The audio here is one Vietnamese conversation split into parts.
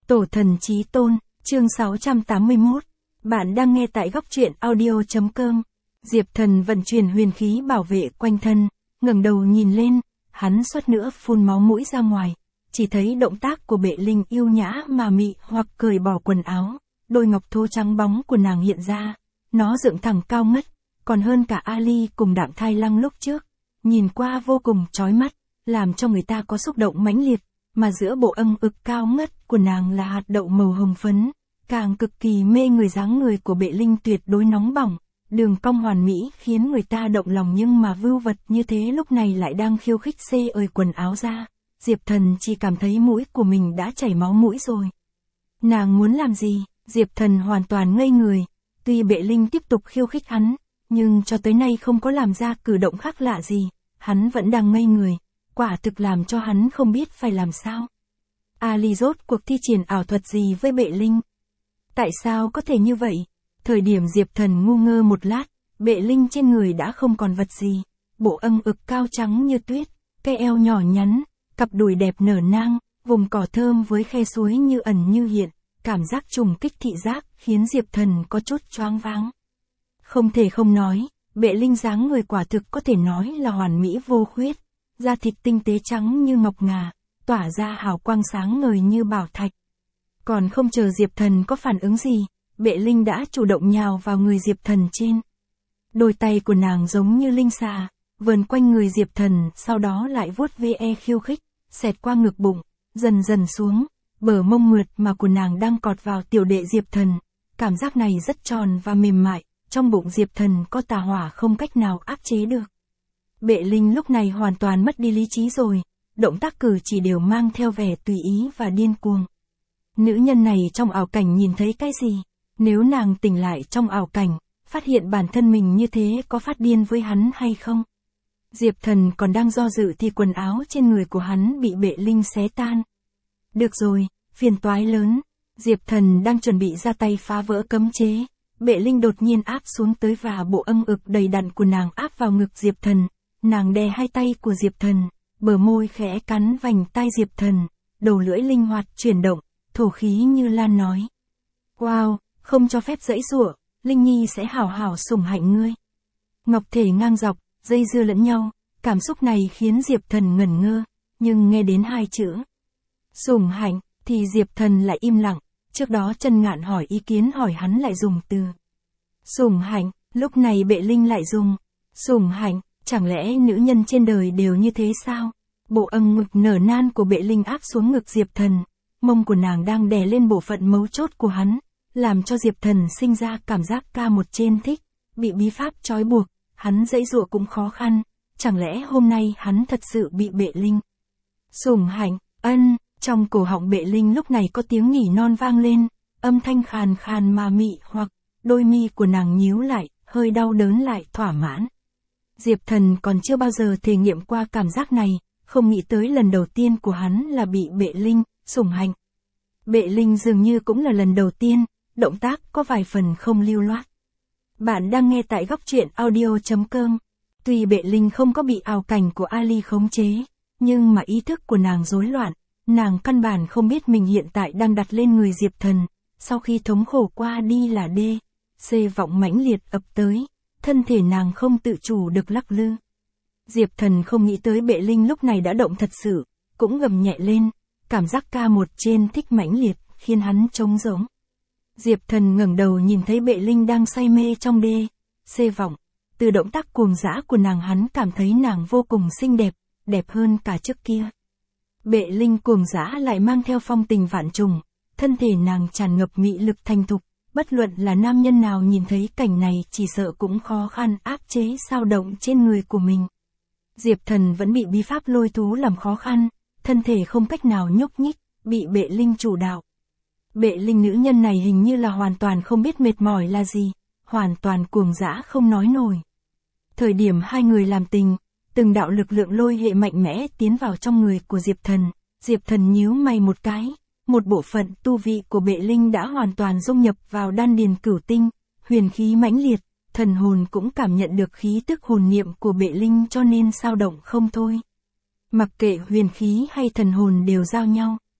Tổ thần chí tôn, chương 681. Bạn đang nghe tại góc truyện audio.com. Diệp Thần vận chuyển huyền khí bảo vệ quanh thân, ngẩng đầu nhìn lên, hắn suýt nữa phun máu mũi ra ngoài. Chỉ thấy động tác của Bệ Linh yêu nhã mà mị hoặc cởi bỏ quần áo, đôi ngọc thô trắng bóng của nàng hiện ra. Nó dựng thẳng cao ngất, còn hơn cả Ali cùng Đạm Thai Lăng lúc trước. Nhìn qua vô cùng chói mắt, làm cho người ta có xúc động mãnh liệt. Mà giữa bộ âng ực cao ngất của nàng là hạt đậu màu hồng phấn, càng cực kỳ mê người. Dáng người của Bệ Linh tuyệt đối nóng bỏng, đường cong hoàn mỹ khiến người ta động lòng, nhưng mà vưu vật như thế lúc này lại đang khiêu khích xê ơi quần áo ra. Diệp Thần chỉ cảm thấy mũi của mình đã chảy máu mũi rồi. Nàng muốn làm gì? Diệp Thần hoàn toàn ngây người. Tuy Bệ Linh tiếp tục khiêu khích hắn, nhưng cho tới nay không có làm ra cử động khác lạ gì, hắn vẫn đang ngây người. Quả thực làm cho hắn không biết phải làm sao. Ali rốt cuộc thi triển ảo thuật gì với Bệ Linh? Tại sao có thể như vậy? Thời điểm Diệp Thần ngu ngơ một lát, Bệ Linh trên người đã không còn vật gì. Bộ âng ực cao trắng như tuyết, cái eo nhỏ nhắn, cặp đùi đẹp nở nang, vùng cỏ thơm với khe suối như ẩn như hiện, cảm giác trùng kích thị giác khiến Diệp Thần có chút choáng váng. Không thể không nói, Bệ Linh dáng người quả thực có thể nói là hoàn mỹ vô khuyết. Da thịt tinh tế trắng như ngọc ngà, tỏa ra hào quang sáng ngời như bảo thạch. Còn không chờ Diệp Thần có phản ứng gì, Bệ Linh đã chủ động nhào vào người Diệp Thần trên. Đôi tay của nàng giống như linh xà, vờn quanh người Diệp Thần, sau đó lại vuốt ve khiêu khích, xẹt qua ngực bụng, dần dần xuống, bờ mông mượt mà của nàng đang cọt vào tiểu đệ Diệp Thần. Cảm giác này rất tròn và mềm mại, trong bụng Diệp Thần có tà hỏa không cách nào áp chế được. Bệ Linh lúc này hoàn toàn mất đi lý trí rồi, động tác cử chỉ đều mang theo vẻ tùy ý và điên cuồng. Nữ nhân này trong ảo cảnh nhìn thấy cái gì? Nếu nàng tỉnh lại trong ảo cảnh, phát hiện bản thân mình như thế có phát điên với hắn hay không? Diệp Thần còn đang do dự thì quần áo trên người của hắn bị Bệ Linh xé tan. Được rồi, phiền toái lớn. Diệp Thần đang chuẩn bị ra tay phá vỡ cấm chế. Bệ Linh đột nhiên áp xuống tới và bộ âng ực đầy đặn của nàng áp vào ngực Diệp Thần. Nàng đè hai tay của Diệp Thần, bờ môi khẽ cắn vành tai Diệp Thần, đầu lưỡi linh hoạt chuyển động, thổ khí như lan nói. Wow, không cho phép giãy giụa, Linh Nhi sẽ hảo hảo sủng hạnh ngươi. Ngọc thể ngang dọc, dây dưa lẫn nhau, cảm xúc này khiến Diệp Thần ngẩn ngơ, nhưng nghe đến hai chữ sủng hạnh, thì Diệp Thần lại im lặng. Trước đó Chân Ngạn hỏi ý kiến, hỏi hắn lại dùng từ sủng hạnh, lúc này Bệ Linh lại dùng sủng hạnh. Chẳng lẽ nữ nhân trên đời đều như thế sao? Bộ âng ngực nở nan của Bệ Linh áp xuống ngực Diệp Thần, mông của nàng đang đè lên bộ phận mấu chốt của hắn, làm cho Diệp Thần sinh ra cảm giác ca một trên thích, bị bí pháp trói buộc, hắn giãy giụa cũng khó khăn, chẳng lẽ hôm nay hắn thật sự bị Bệ Linh sủng hạnh? Trong cổ họng Bệ Linh lúc này có tiếng nỉ non vang lên, âm thanh khàn khàn mà mị hoặc, đôi mi của nàng nhíu lại, hơi đau đớn lại thỏa mãn. Diệp Thần còn chưa bao giờ thể nghiệm qua cảm giác này, không nghĩ tới lần đầu tiên của hắn là bị Bệ Linh sủng hạnh. Bệ Linh dường như cũng là lần đầu tiên, động tác có vài phần không lưu loát. Bạn đang nghe tại góc truyện audio.com. Tuy Bệ Linh không có bị ảo cảnh của Ali khống chế, nhưng mà ý thức của nàng rối loạn, nàng căn bản không biết mình hiện tại đang đặt lên người Diệp Thần, sau khi thống khổ qua đi là C vọng mãnh liệt ập tới. Thân thể nàng không tự chủ được lắc lư. Diệp Thần không nghĩ tới Bệ Linh lúc này đã động thật sự, cũng gầm nhẹ lên, cảm giác ca một trên thích mãnh liệt, khiến hắn trống rỗng. Diệp Thần ngẩng đầu nhìn thấy Bệ Linh đang say mê trong C vọng, từ động tác cuồng dã của nàng hắn cảm thấy nàng vô cùng xinh đẹp, đẹp hơn cả trước kia. Bệ Linh cuồng dã lại mang theo phong tình vạn trùng, thân thể nàng tràn ngập mị lực thành thục. Bất luận là nam nhân nào nhìn thấy cảnh này chỉ sợ cũng khó khăn áp chế dao động trên người của mình. Diệp Thần vẫn bị bí pháp lôi thú làm khó khăn, thân thể không cách nào nhúc nhích, bị Bệ Linh chủ đạo. Bệ Linh nữ nhân này hình như là hoàn toàn không biết mệt mỏi là gì, hoàn toàn cuồng dã không nói nổi. Thời điểm hai người làm tình, từng đạo lực lượng lôi hệ mạnh mẽ tiến vào trong người của Diệp Thần nhíu mày một cái. Một bộ phận tu vị của Bệ Linh đã hoàn toàn dung nhập vào đan điền cửu tinh, huyền khí mãnh liệt, thần hồn cũng cảm nhận được khí tức hồn niệm của Bệ Linh cho nên dao động không thôi. Mặc kệ huyền khí hay thần hồn đều giao nhau,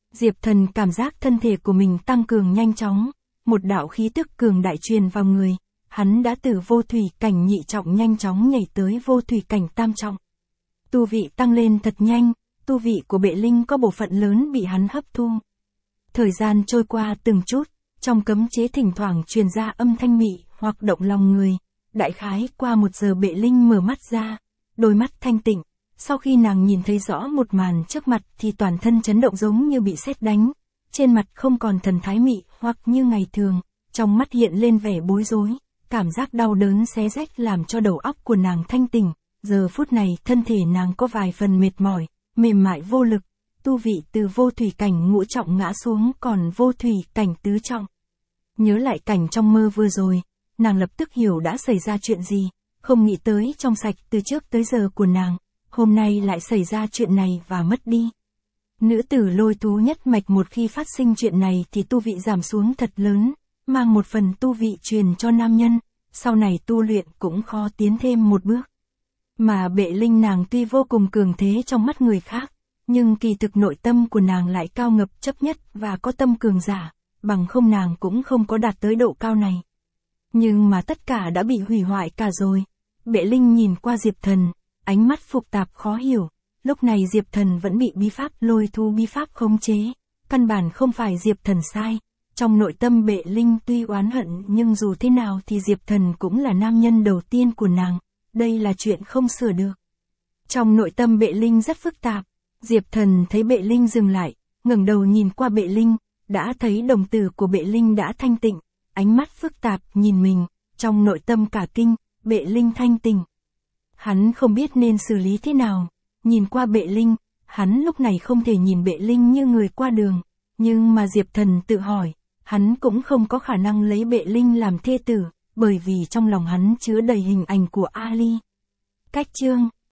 Diệp Thần cảm giác thân thể của mình tăng cường nhanh chóng, một đạo khí tức cường đại truyền vào người, hắn đã từ vô thủy cảnh nhị trọng nhanh chóng nhảy tới vô thủy cảnh tam trọng. Tu vị tăng lên thật nhanh, tu vị của Bệ Linh có bộ phận lớn bị hắn hấp thu. Thời gian trôi qua từng chút, trong cấm chế thỉnh thoảng truyền ra âm thanh mị hoặc động lòng người. Đại khái qua 1 giờ Bệ Linh mở mắt ra, đôi mắt thanh tịnh. Sau khi nàng nhìn thấy rõ một màn trước mặt thì toàn thân chấn động giống như bị sét đánh. Trên mặt không còn thần thái mị hoặc như ngày thường, trong mắt hiện lên vẻ bối rối. Cảm giác đau đớn xé rách làm cho đầu óc của nàng thanh tỉnh. Giờ phút này thân thể nàng có vài phần mệt mỏi, mềm mại vô lực. Tu vị từ vô thủy cảnh ngũ trọng ngã xuống còn vô thủy cảnh tứ trọng. Nhớ lại cảnh trong mơ vừa rồi, nàng lập tức hiểu đã xảy ra chuyện gì. Không nghĩ tới trong sạch từ trước tới giờ của nàng, hôm nay lại xảy ra chuyện này và mất đi. Nữ tử Lôi Thú nhất mạch một khi phát sinh chuyện này thì tu vị giảm xuống thật lớn, mang một phần tu vị truyền cho nam nhân, sau này tu luyện cũng khó tiến thêm một bước. Mà Bệ Linh nàng tuy vô cùng cường thế trong mắt người khác, nhưng kỳ thực nội tâm của nàng lại cao ngập chấp nhất và có tâm cường giả, bằng không nàng cũng không có đạt tới độ cao này. Nhưng mà tất cả đã bị hủy hoại cả rồi. Bệ Linh nhìn qua Diệp Thần, ánh mắt phức tạp khó hiểu. Lúc này Diệp Thần vẫn bị bí pháp Lôi Thú bí pháp khống chế. Căn bản không phải Diệp Thần sai. Trong nội tâm Bệ Linh tuy oán hận nhưng dù thế nào thì Diệp Thần cũng là nam nhân đầu tiên của nàng. Đây là chuyện không sửa được. Trong nội tâm Bệ Linh rất phức tạp. Diệp Thần thấy Bệ Linh dừng lại, ngẩng đầu nhìn qua Bệ Linh, đã thấy đồng tử của Bệ Linh đã thanh tịnh, ánh mắt phức tạp nhìn mình, trong nội tâm cả kinh, Bệ Linh thanh tỉnh. Hắn không biết nên xử lý thế nào, nhìn qua Bệ Linh, hắn lúc này không thể nhìn Bệ Linh như người qua đường, nhưng mà Diệp Thần tự hỏi, hắn cũng không có khả năng lấy Bệ Linh làm thê tử, bởi vì trong lòng hắn chứa đầy hình ảnh của Ali. Cách chương